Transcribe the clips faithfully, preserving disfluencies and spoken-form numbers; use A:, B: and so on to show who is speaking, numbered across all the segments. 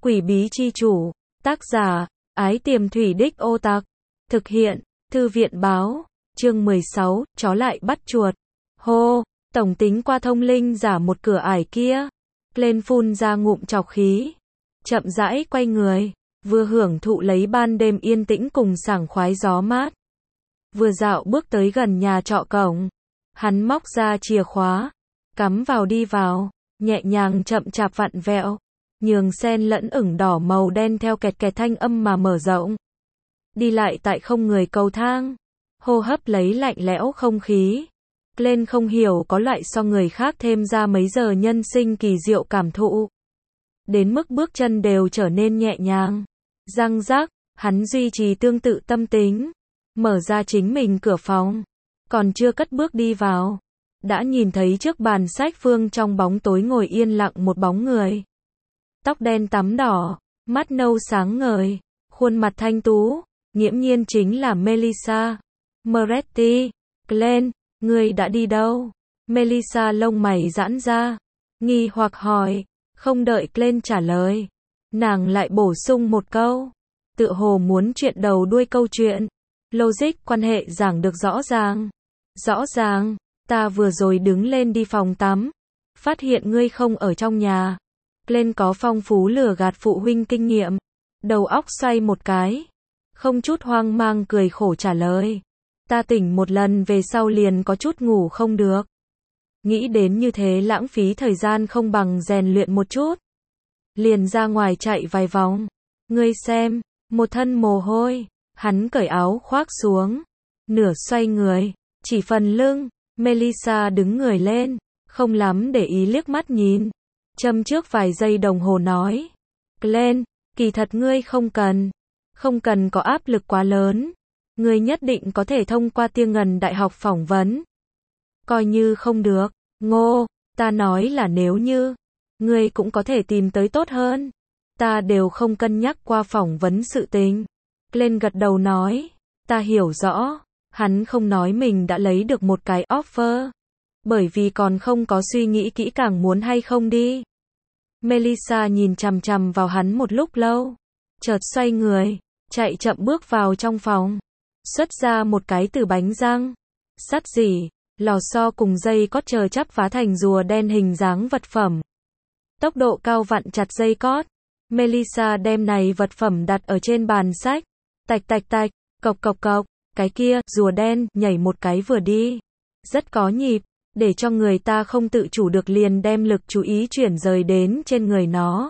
A: Quỷ bí chi chủ, tác giả, Ái Tiềm Thủy Đích Ô Tặc, thực hiện, Thư viện báo, chương mười sáu, chó lại bắt chuột. Hô, tổng tính qua thông linh giả một cửa ải kia, lên phun ra ngụm trọc khí, chậm rãi quay người, vừa hưởng thụ lấy ban đêm yên tĩnh cùng sảng khoái gió mát. Vừa dạo bước tới gần nhà trọ cổng, hắn móc ra chìa khóa, cắm vào đi vào, nhẹ nhàng chậm chạp vặn vẹo, nhường sen lẫn ửng đỏ màu đen theo kẹt kẹt thanh âm mà mở rộng. Đi lại tại không người cầu thang, hô hấp lấy lạnh lẽo không khí. Lên không hiểu có loại so người khác thêm ra mấy giờ nhân sinh kỳ diệu cảm thụ. Đến mức bước chân đều trở nên nhẹ nhàng. Răng rắc, hắn duy trì tương tự tâm tính. Mở ra chính mình cửa phòng. Còn chưa cất bước đi vào. Đã nhìn thấy trước bàn sách phương trong bóng tối ngồi yên lặng một bóng người. Tóc đen tắm đỏ, mắt nâu sáng ngời, khuôn mặt thanh tú, nghiễm nhiên chính là Melissa Moretti. Glenn, ngươi đã đi đâu? Melissa lông mày giãn ra, nghi hoặc hỏi, không đợi Glenn trả lời. Nàng lại bổ sung một câu, tựa hồ muốn chuyện đầu đuôi câu chuyện. Logic quan hệ giảng được rõ ràng. Rõ ràng, ta vừa rồi đứng lên đi phòng tắm, phát hiện ngươi không ở trong nhà. Glenn có phong phú lừa gạt phụ huynh kinh nghiệm, đầu óc xoay một cái, không chút hoang mang cười khổ trả lời. Ta tỉnh một lần về sau liền có chút ngủ không được. Nghĩ đến như thế lãng phí thời gian không bằng rèn luyện một chút. Liền ra ngoài chạy vài vòng. Ngươi xem, một thân mồ hôi, hắn cởi áo khoác xuống, nửa xoay người, chỉ phần lưng. Melissa đứng người lên, không lắm để ý liếc mắt nhìn. Châm trước vài giây đồng hồ nói, Glenn, kỳ thật ngươi không cần, không cần có áp lực quá lớn. Ngươi nhất định có thể thông qua Tia Ngần Đại học phỏng vấn. Coi như không được, ngô, ta nói là nếu như, ngươi cũng có thể tìm tới tốt hơn. Ta đều không cân nhắc qua phỏng vấn sự tình. Glenn gật đầu nói, ta hiểu rõ, hắn không nói mình đã lấy được một cái offer. Bởi vì còn không có suy nghĩ kỹ càng muốn hay không đi. Melissa nhìn chằm chằm vào hắn một lúc lâu, chợt xoay người, chạy chậm bước vào trong phòng, xuất ra một cái từ bánh răng, sắt rỉ, lò xo cùng dây cót chờ chắp vá thành rùa đen hình dáng vật phẩm. Tốc độ cao vặn chặt dây cót. Melissa đem này vật phẩm đặt ở trên bàn sách, tạch tạch tạch, cộc cộc cộc, cái kia, rùa đen, nhảy một cái vừa đi. Rất có nhịp. Để cho người ta không tự chủ được liền đem lực chú ý chuyển rời đến trên người nó.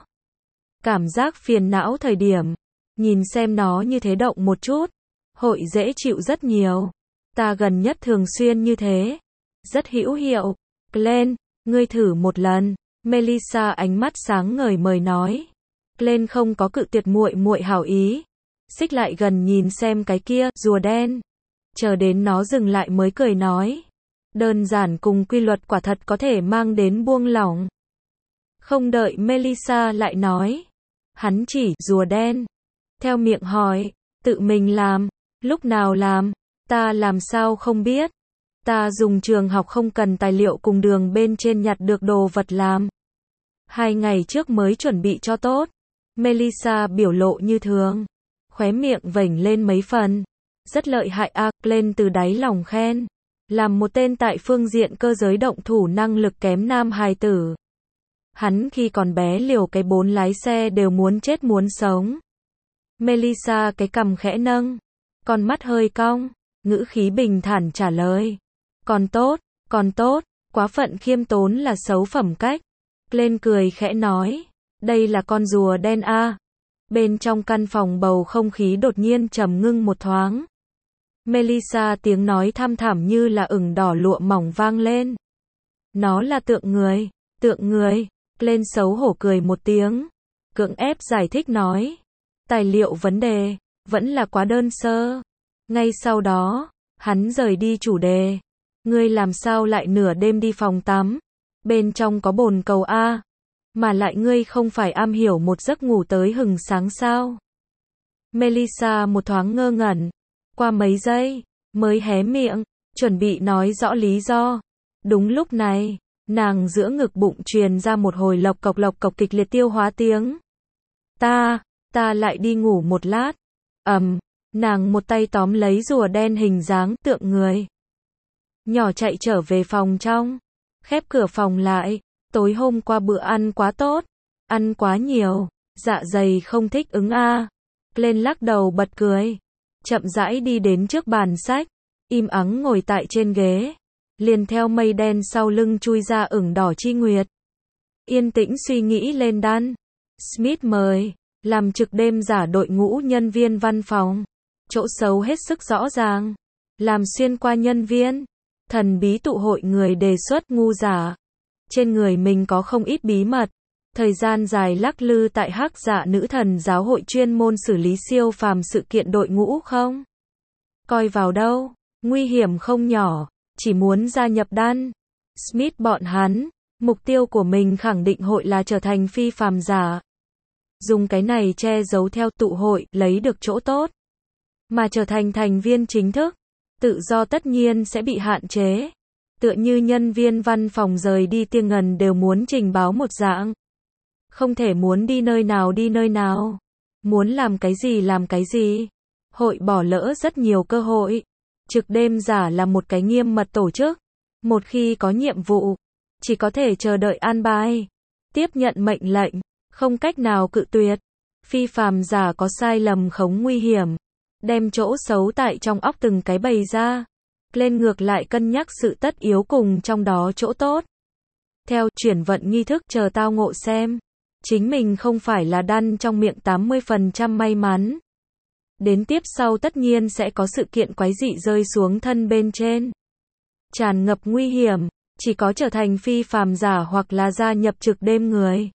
A: Cảm giác phiền não thời điểm, nhìn xem nó như thế động một chút, hội dễ chịu rất nhiều. Ta gần nhất thường xuyên như thế, rất hữu hiệu. Glenn, ngươi thử một lần. Melissa ánh mắt sáng ngời mời nói. Glenn không có cự tuyệt muội muội hảo ý, xích lại gần nhìn xem cái kia, rùa đen. Chờ đến nó dừng lại mới cười nói. Đơn giản cùng quy luật quả thật có thể mang đến buông lỏng. Không đợi Melissa lại nói. Hắn chỉ, rùa đen. Theo miệng hỏi, tự mình làm, lúc nào làm, ta làm sao không biết. Ta dùng trường học không cần tài liệu cùng đường bên trên nhặt được đồ vật làm. Hai ngày trước mới chuẩn bị cho tốt. Melissa biểu lộ như thường. Khóe miệng vểnh lên mấy phần. Rất lợi hại a, lên từ đáy lòng khen. Làm một tên tại phương diện cơ giới động thủ năng lực kém nam hài tử. Hắn khi còn bé liều cái bốn lái xe đều muốn chết muốn sống. Melissa cái cằm khẽ nâng, con mắt hơi cong, ngữ khí bình thản trả lời. Còn tốt, còn tốt, quá phận khiêm tốn là xấu phẩm cách. Lên cười khẽ nói, đây là con rùa đen a. Bên trong căn phòng bầu không khí đột nhiên trầm ngưng một thoáng. Melissa tiếng nói thăm thẳm như là ửng đỏ lụa mỏng vang lên. Nó là tượng người, tượng người. Lên xấu hổ cười một tiếng, cưỡng ép giải thích nói. Tài liệu vấn đề, vẫn là quá đơn sơ. Ngay sau đó, hắn rời đi chủ đề. Ngươi làm sao lại nửa đêm đi phòng tắm? Bên trong có bồn cầu a, mà lại ngươi không phải am hiểu một giấc ngủ tới hừng sáng sao? Melissa một thoáng ngơ ngẩn. Qua mấy giây, mới hé miệng, chuẩn bị nói rõ lý do. Đúng lúc này, nàng giữa ngực bụng truyền ra một hồi lộc cộc lộc cộc kịch liệt tiêu hóa tiếng. Ta, ta lại đi ngủ một lát. Ầm, nàng một tay tóm lấy rùa đen hình dáng tượng người. Nhỏ chạy trở về phòng trong, khép cửa phòng lại. Tối hôm qua bữa ăn quá tốt, ăn quá nhiều, dạ dày không thích ứng a. Lên lắc đầu bật cười, chậm rãi đi đến trước bàn sách, im ắng ngồi tại trên ghế, liền theo mây đen sau lưng chui ra ửng đỏ chi nguyệt. Yên tĩnh suy nghĩ lên đan. Smith mời, làm trực đêm giả đội ngũ nhân viên văn phòng. Chỗ xấu hết sức rõ ràng. Làm xuyên qua nhân viên. Thần bí tụ hội người đề xuất ngu giả. Trên người mình có không ít bí mật. Thời gian dài lắc lư tại hắc dạ nữ thần giáo hội chuyên môn xử lý siêu phàm sự kiện đội ngũ không? Coi vào đâu, nguy hiểm không nhỏ, chỉ muốn gia nhập đan. Smith bọn hắn, mục tiêu của mình khẳng định hội là trở thành phi phàm giả. Dùng cái này che giấu theo tụ hội, lấy được chỗ tốt. Mà trở thành thành viên chính thức, tự do tất nhiên sẽ bị hạn chế. Tựa như nhân viên văn phòng rời đi Tiên Ngần đều muốn trình báo một dạng. Không thể muốn đi nơi nào đi nơi nào. Muốn làm cái gì làm cái gì. Hội bỏ lỡ rất nhiều cơ hội. Trực đêm giả là một cái nghiêm mật tổ chức. Một khi có nhiệm vụ, chỉ có thể chờ đợi an bài. Tiếp nhận mệnh lệnh, không cách nào cự tuyệt. Phi phàm giả có sai lầm khống nguy hiểm. Đem chỗ xấu tại trong óc từng cái bày ra. Lên ngược lại cân nhắc sự tất yếu cùng trong đó chỗ tốt. Theo chuyển vận nghi thức chờ tao ngộ xem. Chính mình không phải là đan trong miệng tám mươi phần trăm may mắn. Đến tiếp sau tất nhiên sẽ có sự kiện quái dị rơi xuống thân bên trên. Tràn ngập nguy hiểm, chỉ có trở thành phi phàm giả hoặc là gia nhập trực đêm người.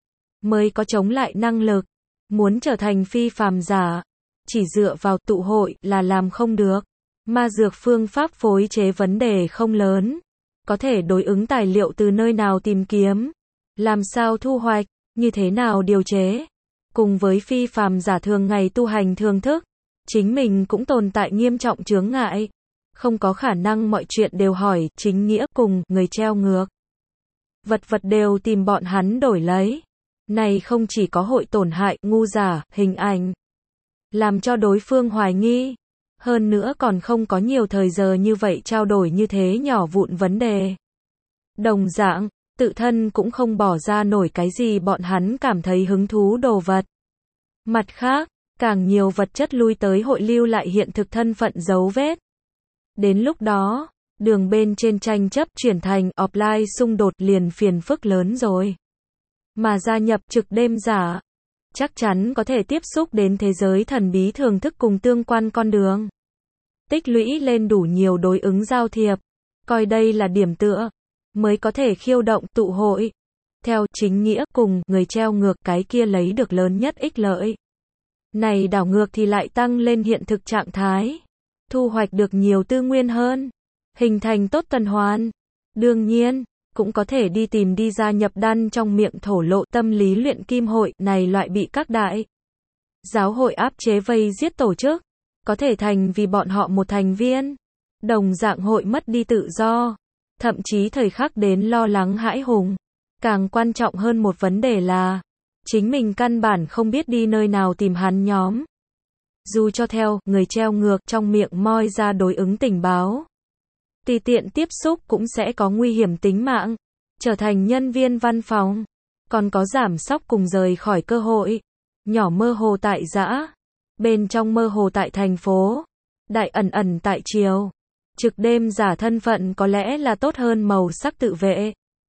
A: Mới có chống lại năng lực. Muốn trở thành phi phàm giả, chỉ dựa vào tụ hội là làm không được. Ma dược phương pháp phối chế vấn đề không lớn. Có thể đối ứng tài liệu từ nơi nào tìm kiếm. Làm sao thu hoạch, như thế nào điều chế. Cùng với phi phàm giả thường ngày tu hành thường thức. Chính mình cũng tồn tại nghiêm trọng chướng ngại. Không có khả năng mọi chuyện đều hỏi chính nghĩa cùng người treo ngược. Vật vật đều tìm bọn hắn đổi lấy. Này không chỉ có hội tổn hại ngu giả, hình ảnh. Làm cho đối phương hoài nghi. Hơn nữa còn không có nhiều thời giờ như vậy trao đổi như thế nhỏ vụn vấn đề. Đồng dạng, tự thân cũng không bỏ ra nổi cái gì bọn hắn cảm thấy hứng thú đồ vật. Mặt khác, càng nhiều vật chất lui tới hội lưu lại hiện thực thân phận dấu vết. Đến lúc đó, đường bên trên tranh chấp chuyển thành offline xung đột liền phiền phức lớn rồi. Mà gia nhập trực đêm giả, chắc chắn có thể tiếp xúc đến thế giới thần bí thưởng thức cùng tương quan con đường. Tích lũy lên đủ nhiều đối ứng giao thiệp, coi đây là điểm tựa, mới có thể khiêu động tụ hội. Theo chính nghĩa cùng người treo ngược cái kia lấy được lớn nhất ích lợi. Này đảo ngược thì lại tăng lên hiện thực trạng thái. Thu hoạch được nhiều tư nguyên hơn. Hình thành tốt tuần hoàn. Đương nhiên, cũng có thể đi tìm đi gia nhập đan trong miệng thổ lộ tâm lý luyện kim hội này loại bị các đại giáo hội áp chế vây giết tổ chức. Có thể thành vì bọn họ một thành viên. Đồng dạng hội mất đi tự do. Thậm chí thời khắc đến lo lắng hãi hùng. Càng quan trọng hơn một vấn đề là chính mình căn bản không biết đi nơi nào tìm hắn nhóm. Dù cho theo người treo ngược trong miệng moi ra đối ứng tình báo. Tùy tiện tiếp xúc cũng sẽ có nguy hiểm tính mạng. Trở thành nhân viên văn phòng. Còn có giảm sóc cùng rời khỏi cơ hội. Nhỏ mơ hồ tại dã. Bên trong mơ hồ tại thành phố. Đại ẩn ẩn tại triều. Trực đêm giả thân phận có lẽ là tốt hơn màu sắc tự vệ.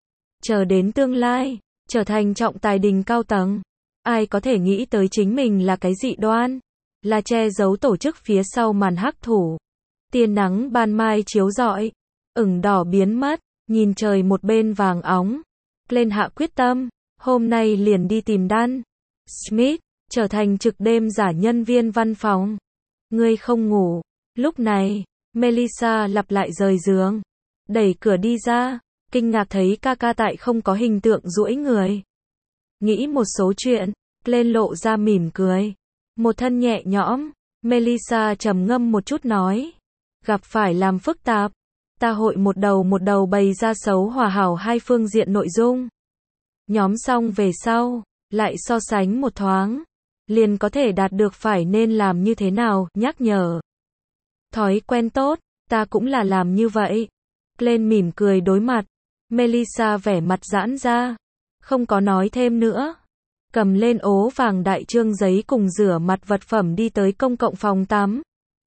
A: Chờ đến tương lai, trở thành trọng tài đình cao tầng. Ai có thể nghĩ tới chính mình là cái dị đoan. Là che giấu tổ chức phía sau màn hắc thủ. Tia nắng ban mai chiếu rọi. Ửng đỏ biến mất. Nhìn trời một bên vàng óng. Lên hạ quyết tâm. Hôm nay liền đi tìm đan. Smith. Trở thành trực đêm giả nhân viên văn phòng. Ngươi không ngủ. Lúc này, Melissa lặp lại rời giường. Đẩy cửa đi ra. Kinh ngạc thấy ca ca tại không có hình tượng duỗi người. Nghĩ một số chuyện. Lên lộ ra mỉm cười. Một thân nhẹ nhõm. Melissa trầm ngâm một chút nói. Gặp phải làm phức tạp. Ta hội một đầu một đầu bày ra xấu hòa hảo hai phương diện nội dung. Nhóm xong về sau. Lại so sánh một thoáng. liền có thể đạt được phải nên làm như thế nào, nhắc nhở. Thói quen tốt, ta cũng là làm như vậy. Glenn mỉm cười đối mặt. Melissa vẻ mặt giãn ra, không có nói thêm nữa. Cầm lên ố vàng đại trương giấy cùng rửa mặt vật phẩm đi tới công cộng phòng tắm.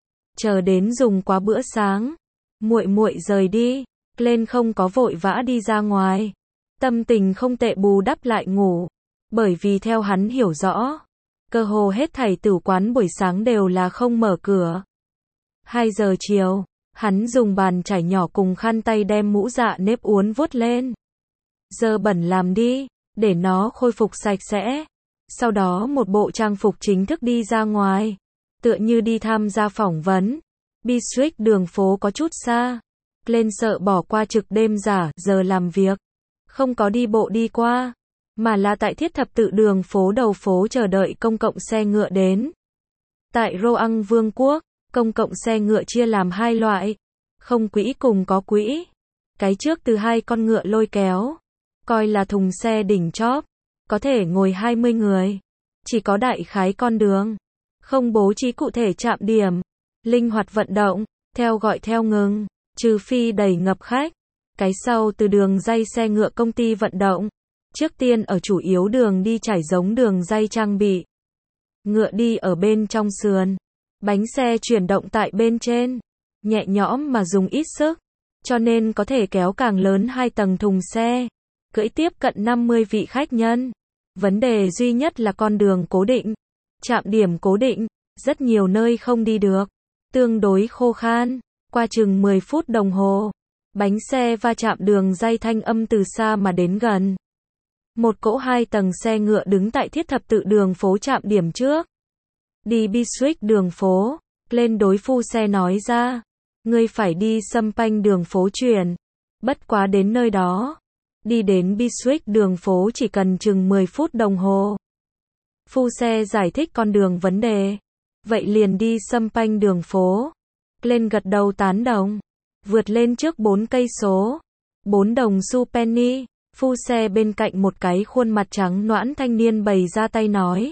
A: Chờ đến dùng quá bữa sáng, muội muội rời đi, Glenn không có vội vã đi ra ngoài. Tâm tình không tệ bù đắp lại ngủ, bởi vì theo hắn hiểu rõ, cơ hồ hết thảy tử quán buổi sáng đều là không mở cửa. hai giờ chiều, hắn dùng bàn chải nhỏ cùng khăn tay đem mũ dạ nếp uốn vuốt lên. Dơ bẩn làm đi, để nó khôi phục sạch sẽ. Sau đó một bộ trang phục chính thức đi ra ngoài, tựa như đi tham gia phỏng vấn. Bistwick đường phố có chút xa, Glenn sợ bỏ qua trực đêm giả giờ làm việc, không có đi bộ đi qua, mà là tại thiết thập tự đường phố đầu phố chờ đợi công cộng xe ngựa đến. Tại Roang Vương quốc, công cộng xe ngựa chia làm hai loại, không quỹ cùng có quỹ. Cái trước từ hai con ngựa lôi kéo, coi là thùng xe đỉnh chóp, có thể ngồi hai mươi người, chỉ có đại khái con đường, không bố trí cụ thể trạm điểm, linh hoạt vận động, theo gọi theo ngừng, trừ phi đầy ngập khách. Cái sau từ đường ray xe ngựa công ty vận động, trước tiên ở chủ yếu đường đi trải giống đường ray trang bị. Ngựa đi ở bên trong sườn, bánh xe chuyển động tại bên trên, nhẹ nhõm mà dùng ít sức, cho nên có thể kéo càng lớn hai tầng thùng xe, cưỡi tiếp cận năm mươi vị khách nhân. Vấn đề duy nhất là con đường cố định, trạm điểm cố định, rất nhiều nơi không đi được, tương đối khô khan. Qua chừng mười phút đồng hồ, bánh xe va chạm đường ray thanh âm từ xa mà đến gần. Một cỗ hai tầng xe ngựa đứng tại thiết thập tự đường phố trạm điểm trước. Đi Bistwick đường phố, lên đối phu xe nói ra, ngươi phải đi xâm panh đường phố chuyển. Bất quá đến nơi đó, đi đến Bistwick đường phố chỉ cần chừng mười phút đồng hồ. Phu xe giải thích con đường vấn đề. Vậy liền đi xâm panh đường phố. Glenn gật đầu tán đồng. Vượt lên trước bốn cây số. bốn đồng xu penny. Phu xe bên cạnh một cái khuôn mặt trắng nõn thanh niên bày ra tay nói.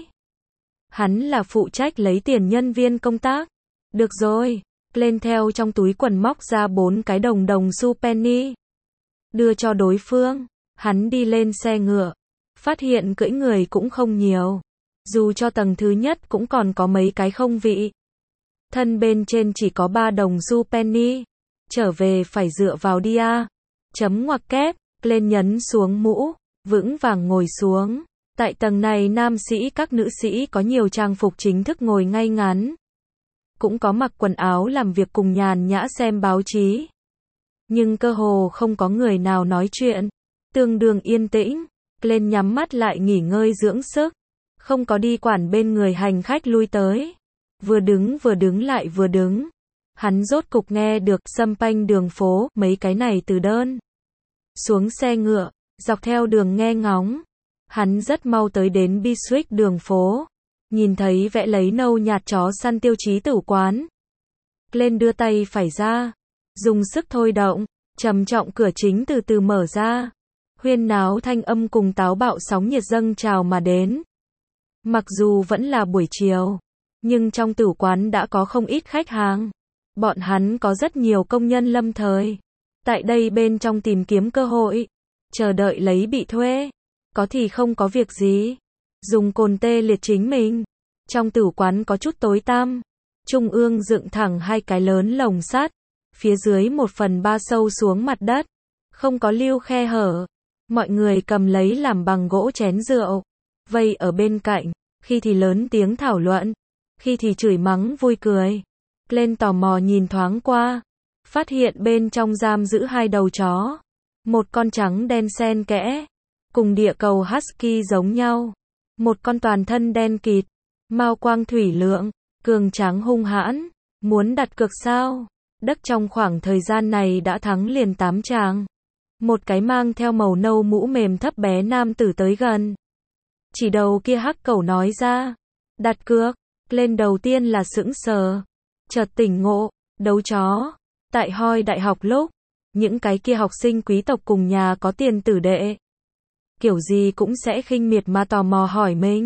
A: Hắn là phụ trách lấy tiền nhân viên công tác. Được rồi. Glenn theo trong túi quần móc ra bốn cái đồng đồng xu penny. Đưa cho đối phương. Hắn đi lên xe ngựa. Phát hiện cưỡi người cũng không nhiều. Dù cho tầng thứ nhất cũng còn có mấy cái không vị. Thân bên trên chỉ có ba đồng xu penny. Trở về phải dựa vào dia. Chấm ngoặc kép. Lên nhấn xuống mũ. Vững vàng ngồi xuống. Tại tầng này nam sĩ các nữ sĩ có nhiều trang phục chính thức ngồi ngay ngắn. Cũng có mặc quần áo làm việc cùng nhàn nhã xem báo chí. Nhưng cơ hồ không có người nào nói chuyện. Tương đương yên tĩnh. Lên nhắm mắt lại nghỉ ngơi dưỡng sức. Không có đi quản bên người hành khách lui tới. Vừa đứng vừa đứng lại vừa đứng. Hắn rốt cục nghe được xâm panh đường phố, mấy cái này từ đơn. Xuống xe ngựa, dọc theo đường nghe ngóng. Hắn rất mau tới đến Bistwick đường phố. Nhìn thấy vẽ lấy nâu nhạt chó săn tiêu chí tử quán. Lên đưa tay phải ra. Dùng sức thôi động. Trầm trọng cửa chính từ từ mở ra. Huyên náo thanh âm cùng táo bạo sóng nhiệt dâng trào mà đến. Mặc dù vẫn là buổi chiều, nhưng trong tử quán đã có không ít khách hàng. Bọn hắn có rất nhiều công nhân lâm thời. Tại đây bên trong tìm kiếm cơ hội. Chờ đợi lấy bị thuê. Có thì không có việc gì. Dùng cồn tê liệt chính mình. Trong tử quán có chút tối tăm. Trung ương dựng thẳng hai cái lớn lồng sắt. Phía dưới một phần ba sâu xuống mặt đất. Không có lưu khe hở. Mọi người cầm lấy làm bằng gỗ chén rượu. Vây ở bên cạnh. Khi thì lớn tiếng thảo luận. Khi thì chửi mắng vui cười. Lên tò mò nhìn thoáng qua. Phát hiện bên trong giam giữ hai đầu chó. Một con trắng đen xen kẽ. Cùng địa cầu Husky giống nhau. Một con toàn thân đen kịt. Mao quang thủy lượng. Cường tráng hung hãn. Muốn đặt cược sao? Đất trong khoảng thời gian này đã thắng liền tám chàng. Một cái mang theo màu nâu mũ mềm thấp bé nam tử tới gần. Chỉ đầu kia hắc cẩu nói ra. Đặt cược. Lên đầu tiên là sững sờ. Chợt tỉnh ngộ. Đấu chó. Tại Hoi đại học lúc. Những cái kia học sinh quý tộc cùng nhà có tiền tử đệ. Kiểu gì cũng sẽ khinh miệt mà tò mò hỏi mình.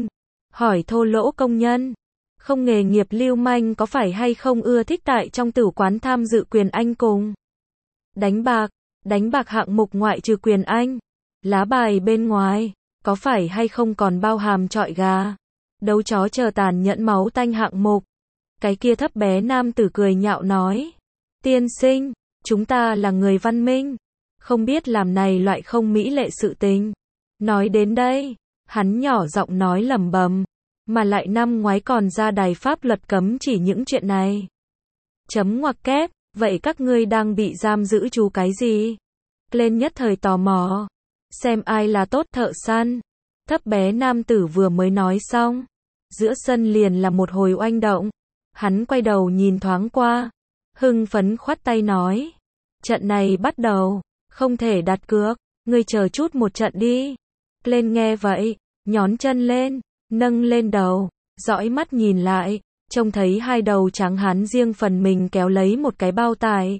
A: hỏi thô lỗ công nhân. Không nghề nghiệp lưu manh có phải hay không ưa thích tại trong tử quán tham dự quyền Anh cùng đánh bạc, đánh bạc hạng mục ngoại trừ quyền Anh, lá bài bên ngoài, có phải hay không còn bao hàm trọi gà, đấu chó chờ tàn nhẫn máu tanh hạng mục. Cái kia thấp bé nam tử cười nhạo nói, tiên sinh, chúng ta là người văn minh, không biết làm này loại không mỹ lệ sự tình. Nói đến đây, hắn nhỏ giọng nói lẩm bẩm, mà lại năm ngoái còn ra đài pháp luật cấm chỉ những chuyện này. Chấm ngoặc kép, vậy các ngươi đang bị giam giữ chú cái gì? Lên nhất thời tò mò, xem ai là tốt thợ săn. Thấp bé nam tử vừa mới nói xong, giữa sân liền là một hồi oanh động. Hắn quay đầu nhìn thoáng qua, hưng phấn khoát tay nói, trận này bắt đầu, không thể đặt cược, ngươi chờ chút một trận đi. Lên nghe vậy, nhón chân lên, nâng lên đầu, dõi mắt nhìn lại, trông thấy hai đầu trắng hắn riêng phần mình kéo lấy một cái bao tải.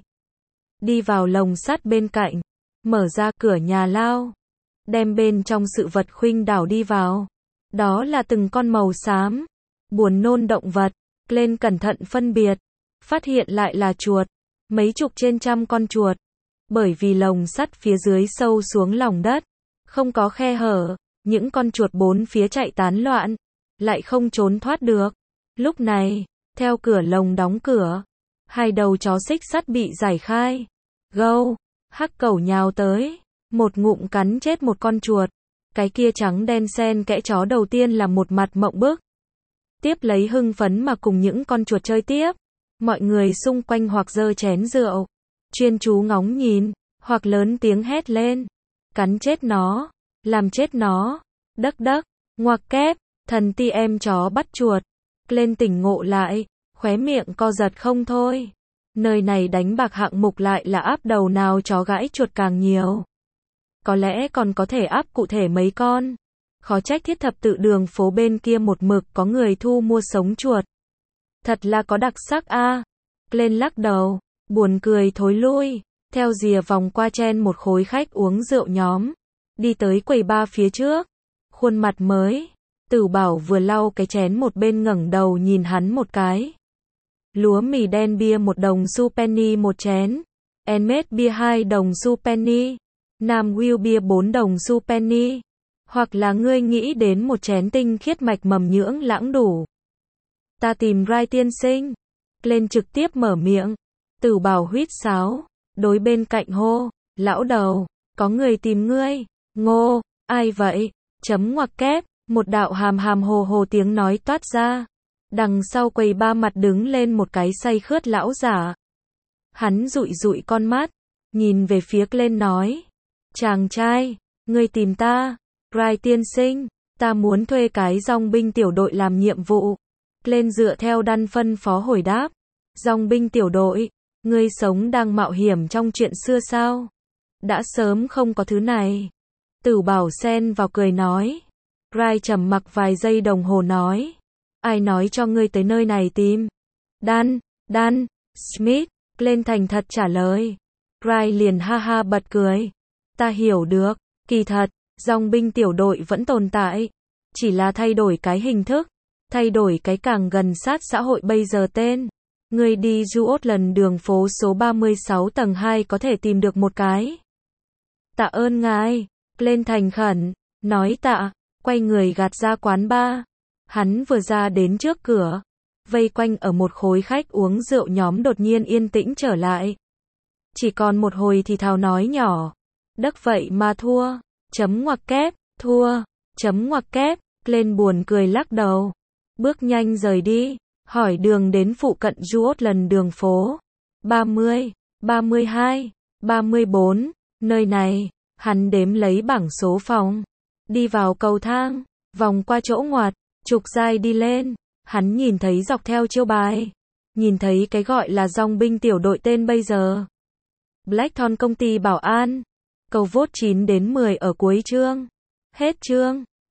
A: Đi vào lồng sắt bên cạnh, mở ra cửa nhà lao, đem bên trong sự vật khuynh đảo đi vào. Đó là từng con màu xám, buồn nôn động vật. Lên cẩn thận phân biệt, phát hiện lại là chuột, mấy chục trên trăm con chuột. Bởi vì lồng sắt phía dưới sâu xuống lòng đất, không có khe hở, những con chuột bốn phía chạy tán loạn, lại không trốn thoát được. Lúc này, theo cửa lồng đóng cửa, hai đầu chó xích sắt bị giải khai. Gâu, hắc cẩu nhào tới, một ngụm cắn chết một con chuột. Cái kia trắng đen xen kẽ chó đầu tiên là một mặt mộng bức. Tiếp lấy hưng phấn mà cùng những con chuột chơi tiếp. Mọi người xung quanh hoặc giơ chén rượu, chuyên chú ngóng nhìn, hoặc lớn tiếng hét lên. Cắn chết nó, làm chết nó, đấc đấc, ngoặc kép, thần ti em chó bắt chuột. Lên tỉnh ngộ lại, khóe miệng co giật không thôi. Nơi này đánh bạc hạng mục lại là áp đầu nào chó gãi chuột càng nhiều. Có lẽ còn có thể áp cụ thể mấy con. Khó trách thiết thập tự đường phố bên kia một mực có người thu mua sống chuột. Thật là có đặc sắc a. À. Lên lắc đầu, buồn cười thối lui, theo rìa vòng qua chen một khối khách uống rượu nhóm, đi tới quầy bar phía trước. Khuôn mặt mới, Tử Bảo vừa lau cái chén một bên ngẩng đầu nhìn hắn một cái. Lúa mì đen bia một đồng xu penny một chén, Enmet bia hai đồng xu penny, Nam Will bia bốn đồng xu penny. Hoặc là ngươi nghĩ đến một chén tinh khiết mạch mầm nhưỡng lãng đủ. Ta tìm Rai tiên sinh. Lên trực tiếp mở miệng. Tử Bảo huýt sáo, đối bên cạnh hô, lão đầu, có người tìm ngươi. Ngô, ai vậy? Chấm ngoặc kép, một đạo hàm hàm hồ hồ tiếng nói toát ra. Đằng sau quầy ba mặt đứng lên một cái say khướt lão giả. Hắn dụi dụi con mắt, nhìn về phía Lên nói, chàng trai, ngươi tìm ta. Rai tiên sinh, ta muốn thuê cái dòng binh tiểu đội làm nhiệm vụ. Lên dựa theo đan phân phó hồi đáp. Dòng binh tiểu đội, ngươi sống đang mạo hiểm trong chuyện xưa sao? Đã sớm không có thứ này. Tử Bảo xen vào cười nói. Rai trầm mặc vài giây đồng hồ nói. Ai nói cho ngươi tới nơi này tìm? Dan, Dan, Smith. Lên thành thật trả lời. Rai liền ha ha bật cười. Ta hiểu được, kỳ thật. Dòng binh tiểu đội vẫn tồn tại, chỉ là thay đổi cái hình thức, thay đổi cái càng gần sát xã hội bây giờ tên. Người đi Scotland đường phố số ba mươi sáu tầng hai có thể tìm được một cái. Tạ ơn ngài. Lên thành khẩn, nói tạ, quay người gạt ra quán bar. Hắn vừa ra đến trước cửa, vây quanh ở một khối khách uống rượu nhóm đột nhiên yên tĩnh trở lại. Chỉ còn một hồi thì thào nói nhỏ, đắc vậy mà thua. Chấm ngoặc kép, thua, chấm ngoặc kép. Lên buồn cười lắc đầu, bước nhanh rời đi, hỏi đường đến phụ cận Scotland đường phố. ba mươi, ba mươi hai, ba mươi bốn, nơi này, hắn đếm lấy bảng số phòng. Đi vào cầu thang, vòng qua chỗ ngoặt, trục dài đi lên. Hắn nhìn thấy dọc theo chiêu bài, nhìn thấy cái gọi là dòng binh tiểu đội tên bây giờ. Blackthorn công ty bảo an. Cầu vote chín đến mười ở cuối chương. Hết chương.